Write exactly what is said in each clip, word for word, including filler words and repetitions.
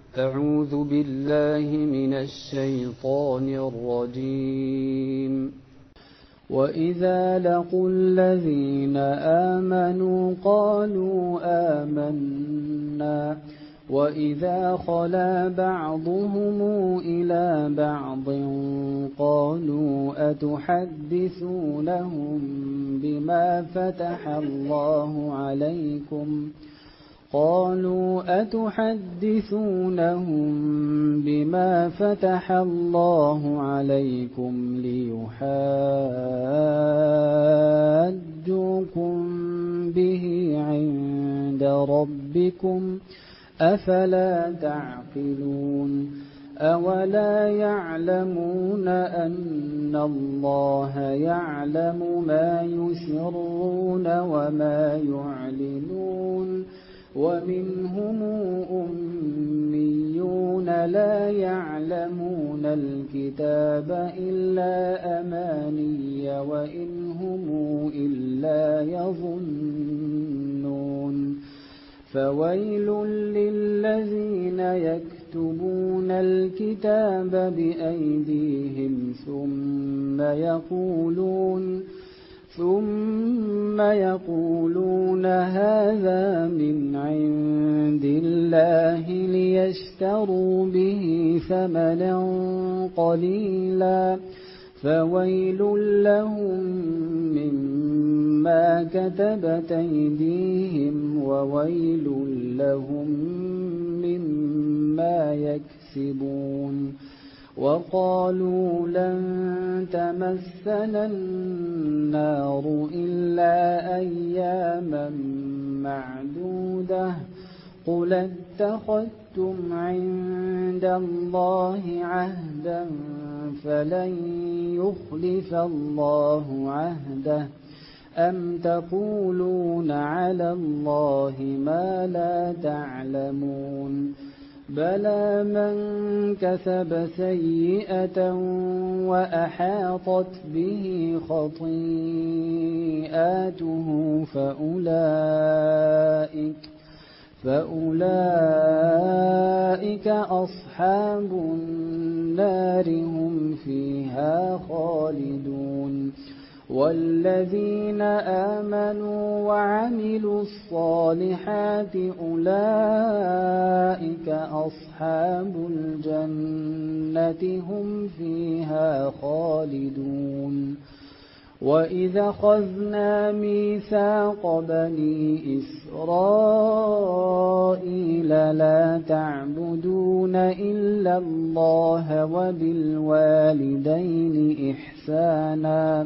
أعوذ بالله من الشيطان الرجيم. وإذا لقوا الذين آمنوا قالوا آمنا وإذا خلا بعضهم إلى بعض قالوا أتحدثونهم بما فتح الله عليكم قالوا أتحدثونهم بما فتح الله عليكم ليحاجوكم به عند ربكم أفلا تعقلون أولا يعلمون أن الله يعلم ما يسرون وما يعلنون ومنهم أميون لا يعلمون الكتاب إلا أماني وإن هم إلا يظنون فويل للذين يكتبون الكتاب بأيديهم ثم يقولون ثم يقولون هذا من عند الله ليشتروا به ثمنا قليلا فويل لهم مما كتبت أيديهم وويل لهم مما يكسبون وقالوا لن تمسنا النار إلا أياما معدودة قل اتخذتم عند الله عهدا فلن يخلف الله عهده أم تقولون على الله ما لا تعلمون بلى من كسب سيئة وأحاطت به خطيئاته فأولئك فأولئك أصحاب النار هم فيها خالدون والذين آمنوا وعملوا الصالحات أولئك أصحاب الجنة هم فيها خالدون وإذا أخذنا ميثاق بني إسرائيل لا تعبدون إلا الله وبالوالدين إحسانا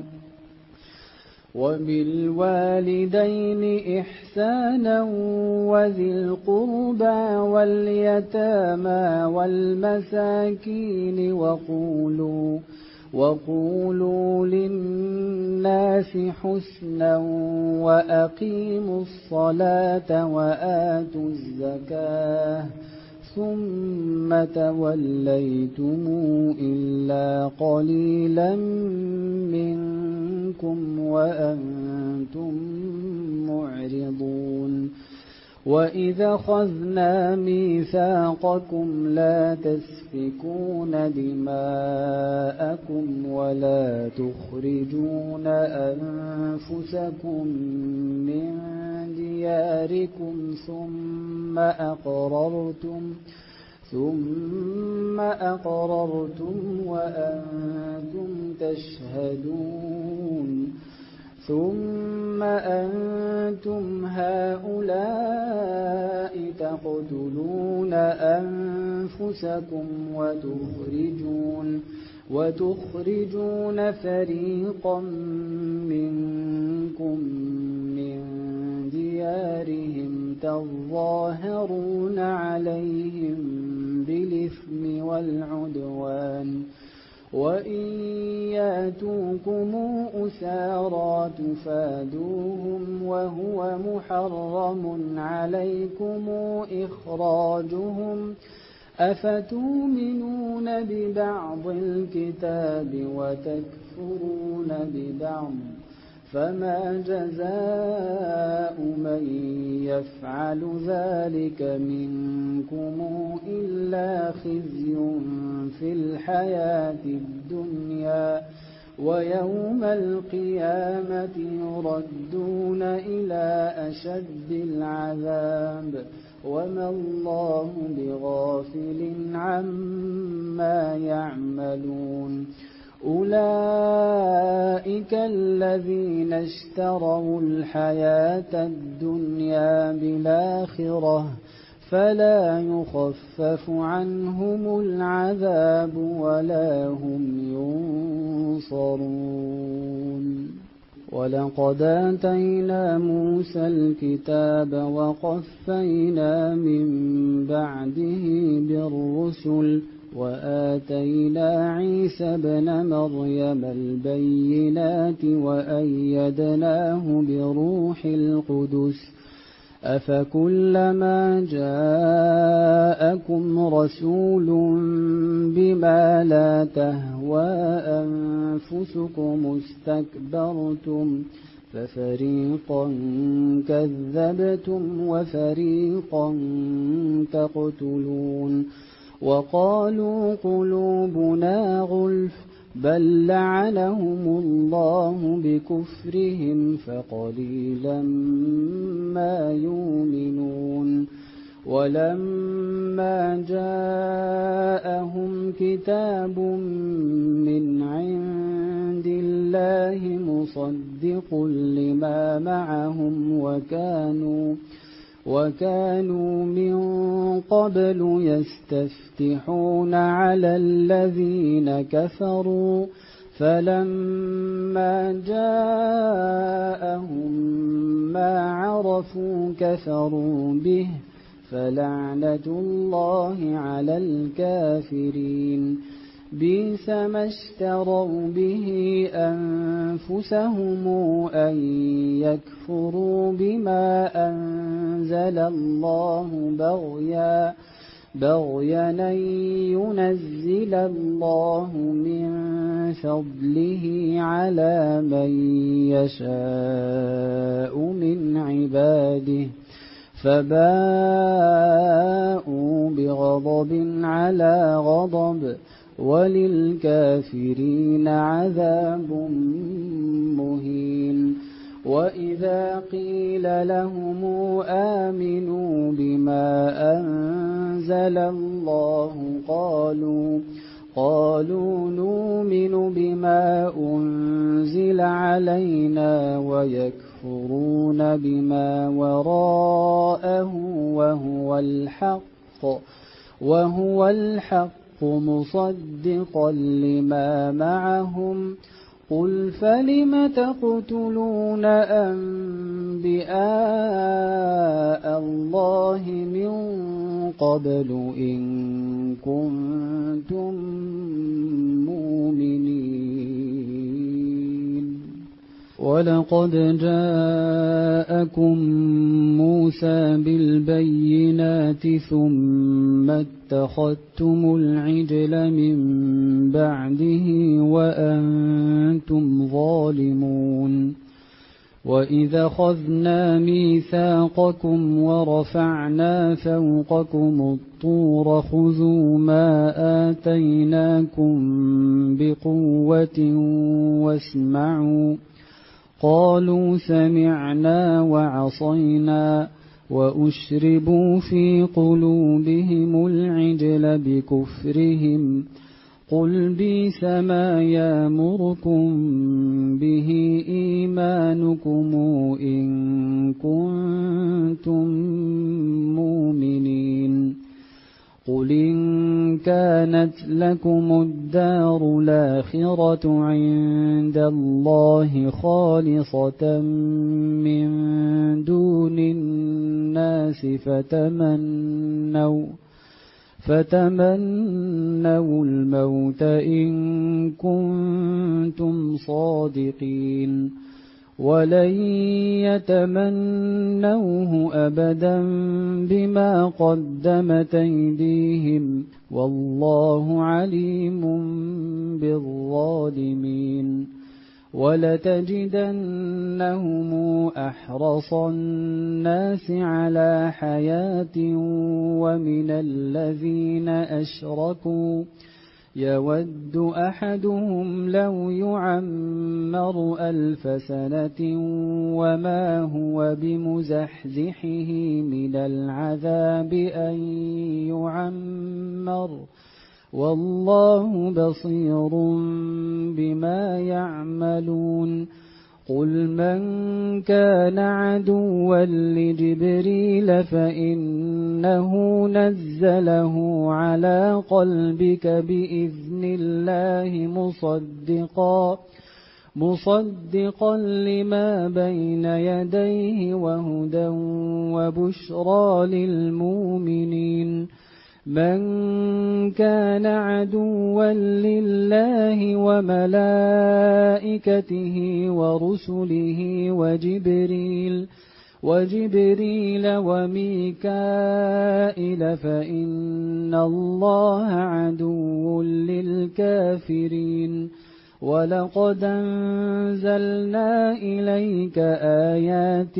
وبالوالدين إحسانا وذي القربى واليتامى والمساكين وقولوا وقولوا للناس حسنا وأقيموا الصلاة وآتوا الزكاة ثم توليتم إلا قليلا منكم وأنتم معرضون وإذا أخذنا ميثاقكم لا تسفكون دماءكم ولا تخرجون أنفسكم من دياركم ثم أقررتم ثم أقررتم وأنتم تشهدون ثم أنتم هؤلاء تقتلون أنفسكم وتخرجون وتخرجون فريقا منكم من ديارهم تظاهرون عليهم بالإثم والعدوان وإن ياتوكم أسارى تفادوهم وهو محرم عليكم إخراجهم أفتؤمنون ببعض الكتاب وتكفرون ببعض فما جزاء من يفعل ذلك منكم إلا إلا خزي في الحياة الدنيا ويوم القيامة يردون إلى أشد العذاب وما الله بغافل عما يعملون أولئك الذين اشتروا الحياة الدنيا بالآخرة فلا يخفف عنهم العذاب ولا هم ينصرون ولقد آتينا موسى الكتاب وقفينا من بعده بالرسل وآتينا عيسى ابن مريم البينات وأيدناه بروح القدس أفكلما جاءكم رسول بما لا تهوى أنفسكم استكبرتم ففريقا كذبتم وفريقا تقتلون وقالوا قلوبنا غلف بل لعنهم الله بكفرهم فقليلا ما يؤمنون ولما جاءهم كتاب من عند الله مصدق لما معهم وكانوا وكانوا من قبل يستفتحون على الذين كفروا فلما جاءهم ما عرفوا كفروا به فلعنة الله على الكافرين بئس ما اشتروا به أنفسهم أن يكفروا بما أنزل الله بغيا بغيا أن ينزل الله من فضله على من يشاء من عباده فباءوا بغضب على غضب وللكافرين عذاب مهين وإذا قيل لهم آمنوا بما أنزل الله قالوا قالوا نؤمن بما أنزل علينا ويكفرون بما وراءه وهو الحق وهو الحق مصدقا لما معهم قل فلم تقتلون أنبياء الله من قبل إن كنتم مؤمنين ولقد جاءكم موسى بالبينات ثم اتخذتم العجل من بعده وأنتم ظالمون وإذا أخذنا ميثاقكم ورفعنا فوقكم الطور خذوا ما آتيناكم بقوة واسمعوا قالوا سمعنا وعصينا وأشربوا في قلوبهم العجل بكفرهم قل بئس ما يأمركم به إيمانكم إن كنتم مؤمنين قل إن كانت لكم الدار الآخرة عند الله خالصة من دون الناس فتمنوا فتمنوا الموت إن كنتم صادقين ولن يتمنوه أبدا بما قدمت أيديهم والله عليم بالظالمين ولتجدنهم أحرص الناس على حياة ومن الذين أشركوا يود أحدهم لو يعمر ألف سنة وما هو بمزحزحه من العذاب أن يعمر والله بصير بما يعملون قل من كان عدوا لجبريل فإنه نزله على قلبك بإذن الله مصدقا مصدقا لما بين يديه وهدى وبشرى للمؤمنين من كان عدوا لله وملائكته ورسله وجبريل وجبريل وميكائيل فإن الله عدو للكافرين ولقد أنزلنا إليك آيات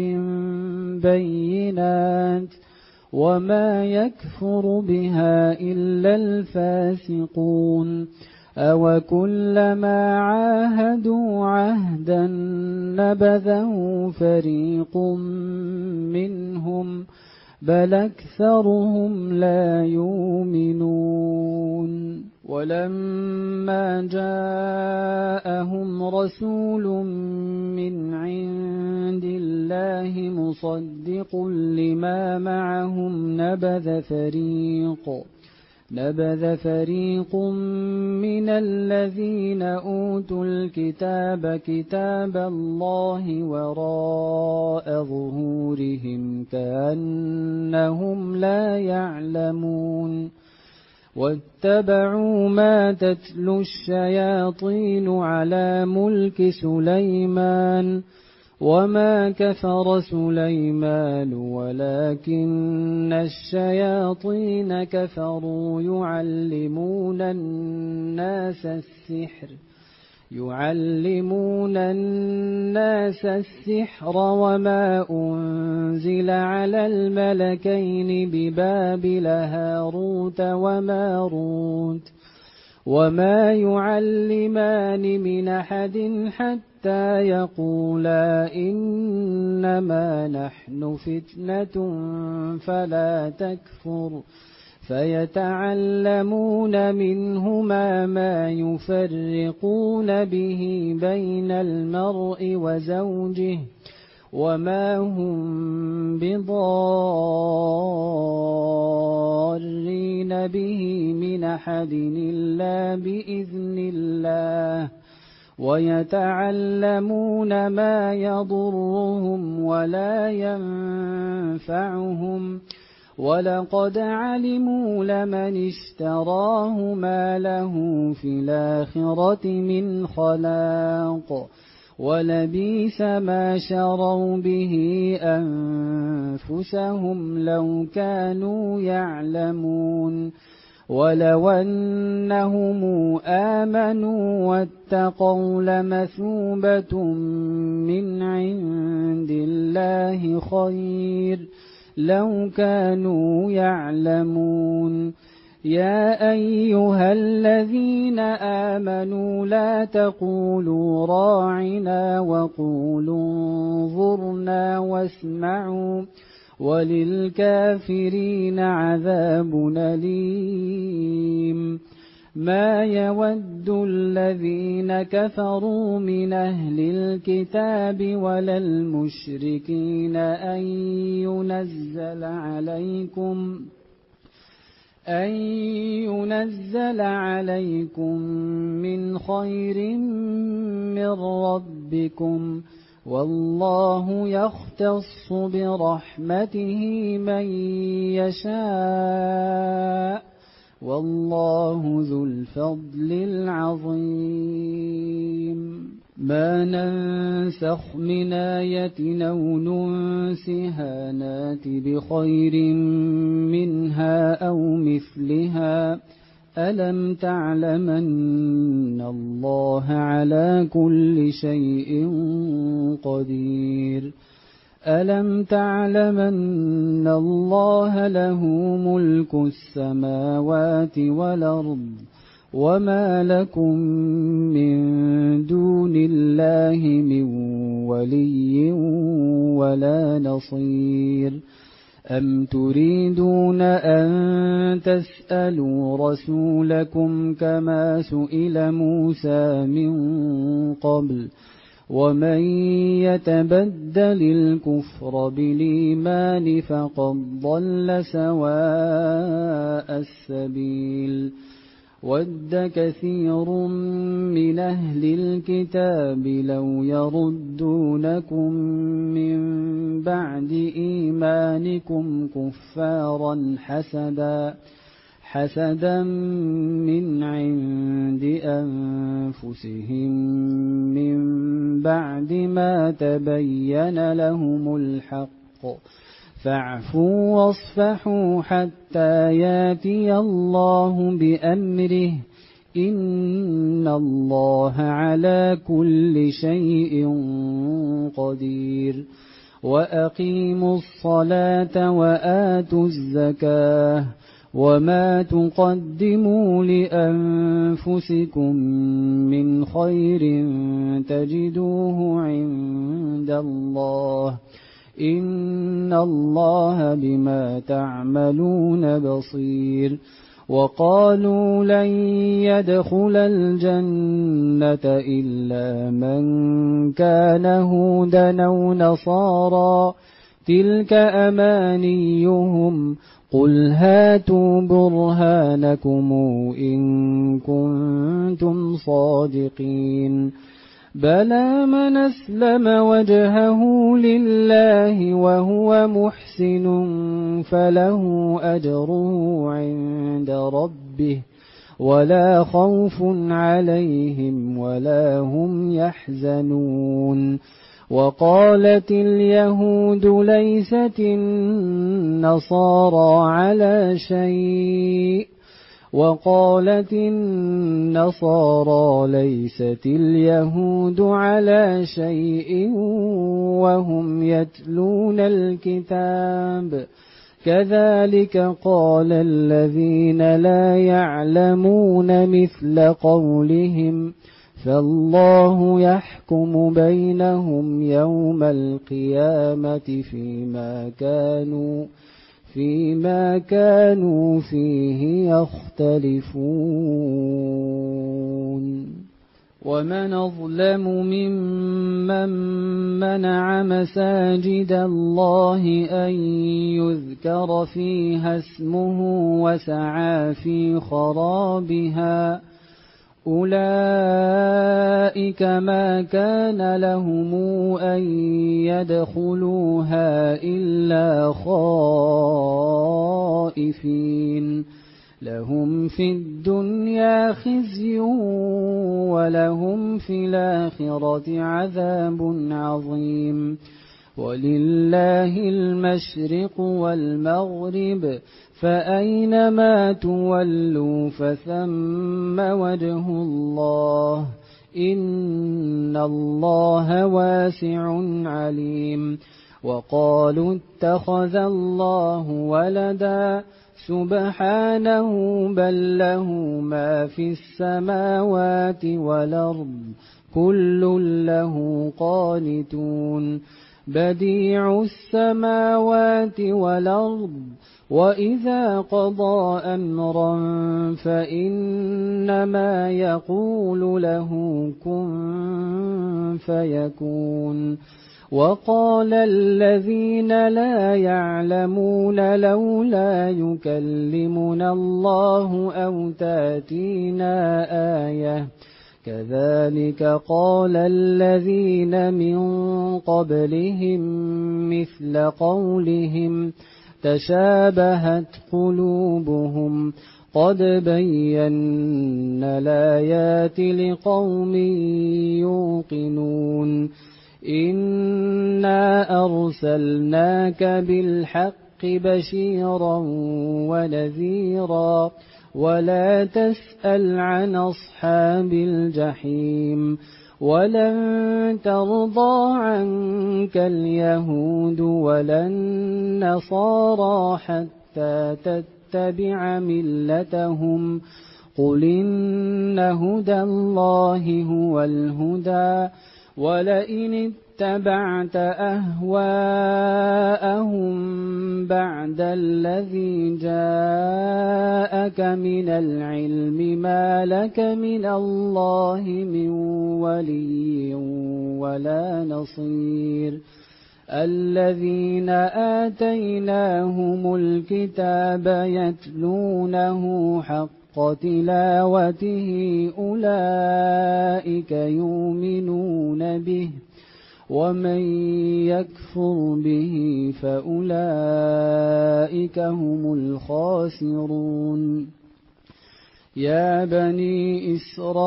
بينات وما يكفر بها إلا الفاسقون أوكلما عاهدوا عهدا نبذه فريق منهم بل أكثرهم لا يؤمنون ولما جاءهم رسول من عند الله مصدق لما معهم نبذ فريق نبذ فريق من الذين أوتوا الكتاب كتاب الله وراء ظهورهم كأنهم لا يعلمون واتبعوا ما تتلو الشياطين على ملك سليمان وما كفر سليمان ولكن الشياطين كفروا يعلمون الناس السحر يعلمون الناس السحر وما أنزل على الملكين ببابل هاروت وماروت وما يعلمان من أحد حتى يقولا إنما نحن فتنة فلا تكفر فيتعلمون منهما ما يفرقون به بين المرء وزوجه وما هم بضارين به من أحد إلا بإذن الله ويتعلمون ما يضرهم ولا ينفعهم ولقد علموا لمن اشتراه ما له في الآخرة من خلاق ولبئس ما شروا به أنفسهم لو كانوا يعلمون ولو أنهم آمنوا واتقوا لمثوبة من عند الله خير لو كانوا يعلمون يا أيها الذين آمنوا لا تقولوا راعنا وقولوا انظرنا واسمعوا وللكافرين عذاب أليم ما يود الذين كفروا من أهل الكتاب ولا المشركين أن ينزل عليكم أن ينزل عليكم من خير من ربكم والله يختص برحمته من يشاء والله ذو الفضل العظيم ما ننسخ من آية أو ننسها نات بخير منها أو مثلها ألم تعلم أن الله على كل شيء قدير ألم تعلم أن الله له ملك السماوات والأرض وما لكم من دون الله من ولي ولا نصير أم تريدون أن تسألوا رسولكم كما سئل موسى من قبل ومن يتبدل الكفر بالإيمان فقد ضل سواء السبيل ود كثير من أهل الكتاب لو يردونكم من بعد إيمانكم كفارا حسدا حسدا من عند أنفسهم من بعد ما تبين لهم الحق فاعفوا واصفحوا حتى ياتي الله بأمره إن الله على كل شيء قدير وأقيموا الصلاة وآتوا الزكاة وما تقدموا لأنفسكم من خير تجدوه عند الله إن الله بما تعملون بصير وقالوا لن يدخل الجنة إلا من كان هودا أو نصارى تلك أمانيهم قل هاتوا برهانكم إن كنتم صادقين بلى من أسلم وجهه لله وهو محسن فله أجره عند ربه ولا خوف عليهم ولا هم يحزنون وقالت اليهود ليست النصارى على شيء وقالت النصارى ليست اليهود على شيء وهم يتلون الكتاب كذلك قال الذين لا يعلمون مثل قولهم فالله يحكم بينهم يوم القيامة فيما كانوا فيما كانوا فيه يختلفون ومن أظلم ممن منع مساجد الله أن يذكر فيها اسمه وسعى في خرابها أولئك ما كان لهم أن يدخلوها إلا خائفين لهم في الدنيا خزي ولهم في الآخرة عذاب عظيم ولله المشرق والمغرب فأينما تولوا فثم وجه الله إن الله واسع عليم وقالوا اتخذ الله ولدا سبحانه بل له ما في السماوات والأرض كل له قانتون بديع السماوات والأرض وإذا قضى أمرا فإنما يقول له كن فيكون وقال الذين لا يعلمون لولا يكلمنا الله أو تأتينا آية كذلك قال الذين من قبلهم مثل قولهم تشابهت قلوبهم قد بينا الآيات لقوم يوقنون إنا أرسلناك بالحق بشيرا ونذيرا ولا تسأل عن أصحاب الجحيم ولن ترضى عنك اليهود ولا النصارى حتى تتبع ملتهم قل إن هدى الله هو الهدى ولئن اتبعت أهواءهم بعد الذي جاءك من العلم ما لك من الله من ولي ولا نصير الذين آتيناهم الكتاب يتلونه حق تلاوته أولئك يؤمنون به ومن يكفر به فأولئك هم الخاسرون يا بني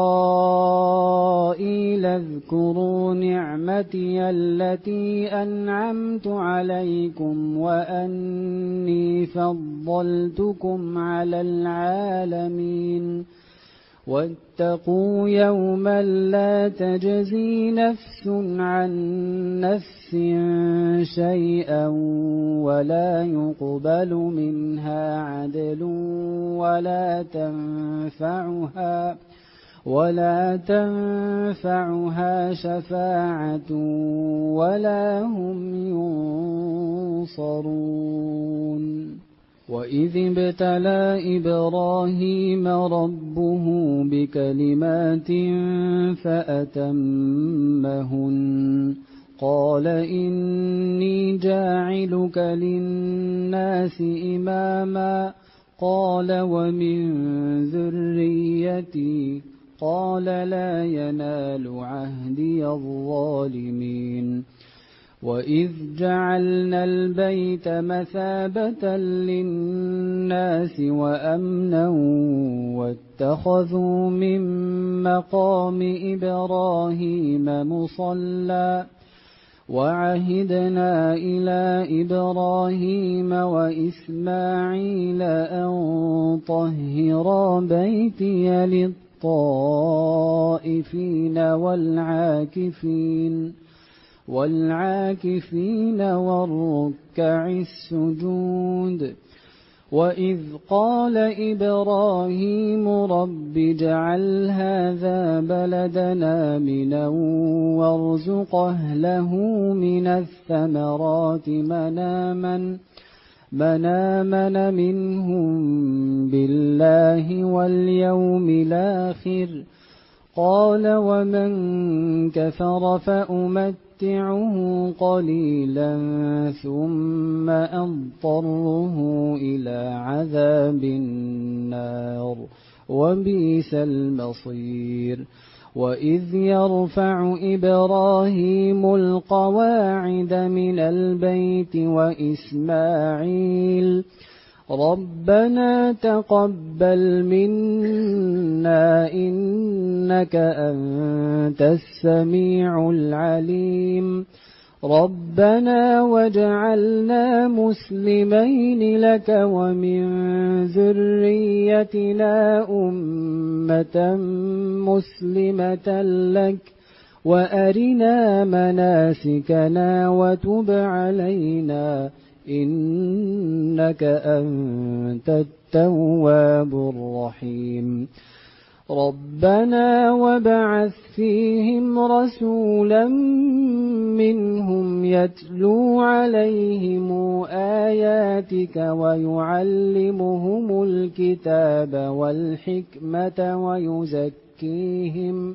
إسرائيل اذكروا نعمتي التي أنعمت عليكم وأني فضلتكم على العالمين واتقوا يوما لا تجزي نفس عن نفس شيئا ولا يقبل منها عدل ولا تنفعها ولا تنفعها شفاعة ولا هم ينصرون وإذ ابتلى إبراهيم ربه بكلمات فأتمهن قال إني جاعلك للناس إماما قال ومن ذريتي قال لا ينال عهدي الظالمين وإذ جعلنا البيت مثابة للناس وأمنا واتخذوا من مقام إبراهيم مصلى وعهدنا إلى إبراهيم وإسماعيل أن طهرا بيتي للطائفين والعاكفين والعاكفين والركع السجود وإذ قال إبراهيم رب اجعل هذا بلدنا آمنا وارزق أهله من الثمرات من آمن من آمن منهم بالله واليوم الآخر قال ومن كفر فأمتعه قليلا ثم أضطره إلى عذاب النار وبئس المصير وإذ يرفع إبراهيم القواعد من البيت وإسماعيل ربنا تقبل منا إنك أنت السميع العليم ربنا واجعلنا مسلمين لك ومن ذريتنا أمة مسلمة لك وأرنا مناسكنا وتب علينا إنك أنت التواب الرحيم ربنا وابعث فيهم رسولا منهم يتلو عليهم آياتك ويعلمهم الكتاب والحكمة ويزكيهم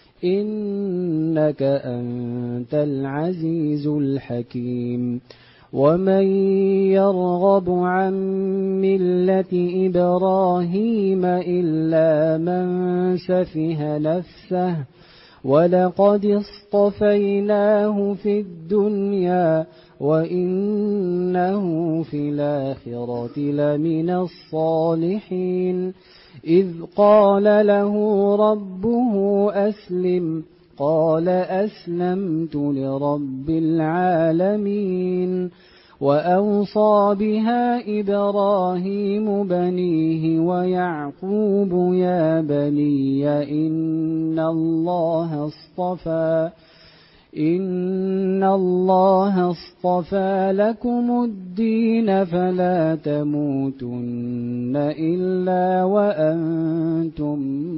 إنك أنت العزيز الحكيم ومن يرغب عن ملة إبراهيم إلا من سفه نفسه ولقد اصطفيناه في الدنيا وإنه في الآخرة لمن الصالحين إذ قال له ربه أسلم قال أسلمت لرب العالمين وأوصى بها إبراهيم بنيه ويعقوب يا بني إن الله اصطفى إن الله اصطفى لكم الدين فلا تموتن إلا وأنتم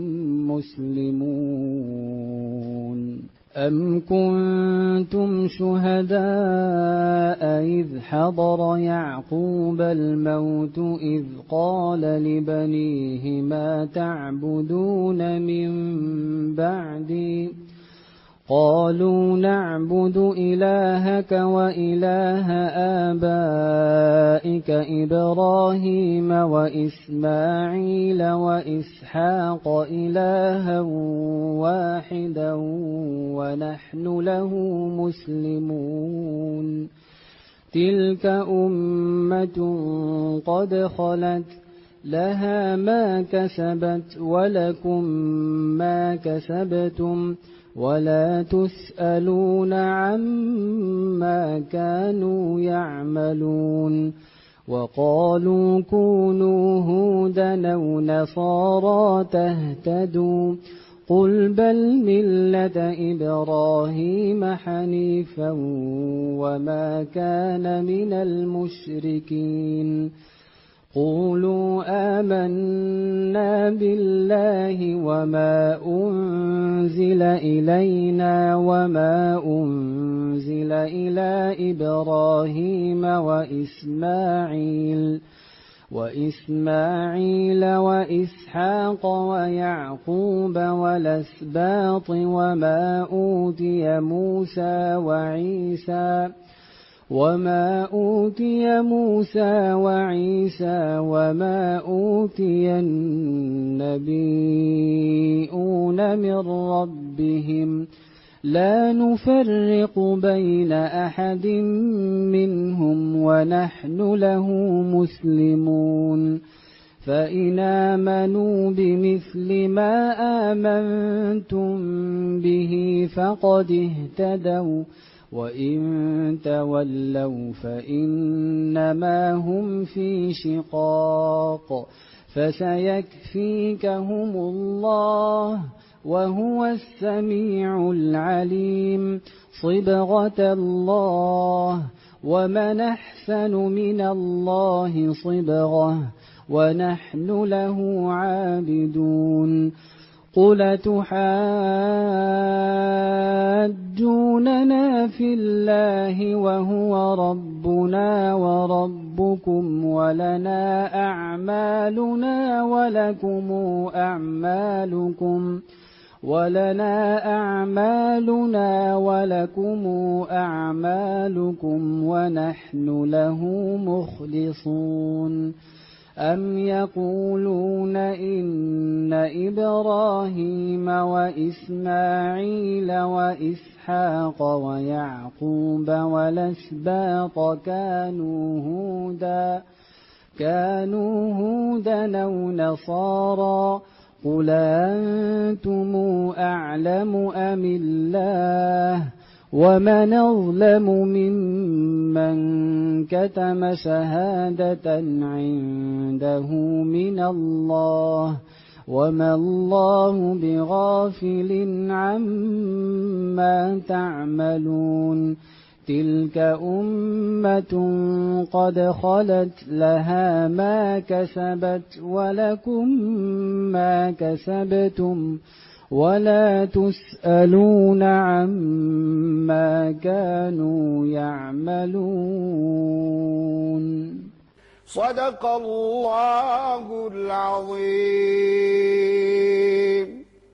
مسلمون. أم كنتم شهداء إذ حضر يعقوب الموت إذ قال لبنيه ما تعبدون من بعدي قالوا نعبد إلهك وإله آبائك إبراهيم وإسماعيل وإسحاق إلها واحدا ونحن له مسلمون. تلك أمة قد خلت لها ما كسبت ولكم ما كسبتم ولا تسألون عما كانوا يعملون. وقالوا كونوا هودا أو نصارى تهتدوا قل بل ملة إبراهيم حنيفا وما كان من المشركين. قولوا آمنا بالله وما أنزل إلينا وما أنزل إلى إبراهيم وإسماعيل وإسماعيل وإسحاق ويعقوب والأسباط وما أوتي موسى وعيسى وما أوتي موسى وعيسى وما أوتي النبيون من ربهم لا نفرق بين أحد منهم ونحن له مسلمون. فإن آمنوا بمثل ما آمنتم به فقد اهتدوا وإن تولوا فإنما هم في شقاق فسيكفيكهم الله وهو السميع العليم. صبغة الله ومن أحسن من الله صبغة ونحن له عابدون. قل تحاجوننا في الله وهو ربنا وربكم ولنا أعمالنا ولكم أعمالكم ولنا أعمالنا ولكم أعمالكم ونحن له مخلصون. أم يقولون إن إبراهيم وإسماعيل وإسحاق ويعقوب والأسباط كانوا هودا كانوا هودا أو نصارى قل أنتم أعلم أم الله ومن أظلم ممن كتم شهادة عنده من الله وما الله بغافل عما تعملون. تلك أمة قد خلت لها ما كسبت ولكم ما كسبتم ولا تسألون عما كانوا يعملون. صدق الله العظيم.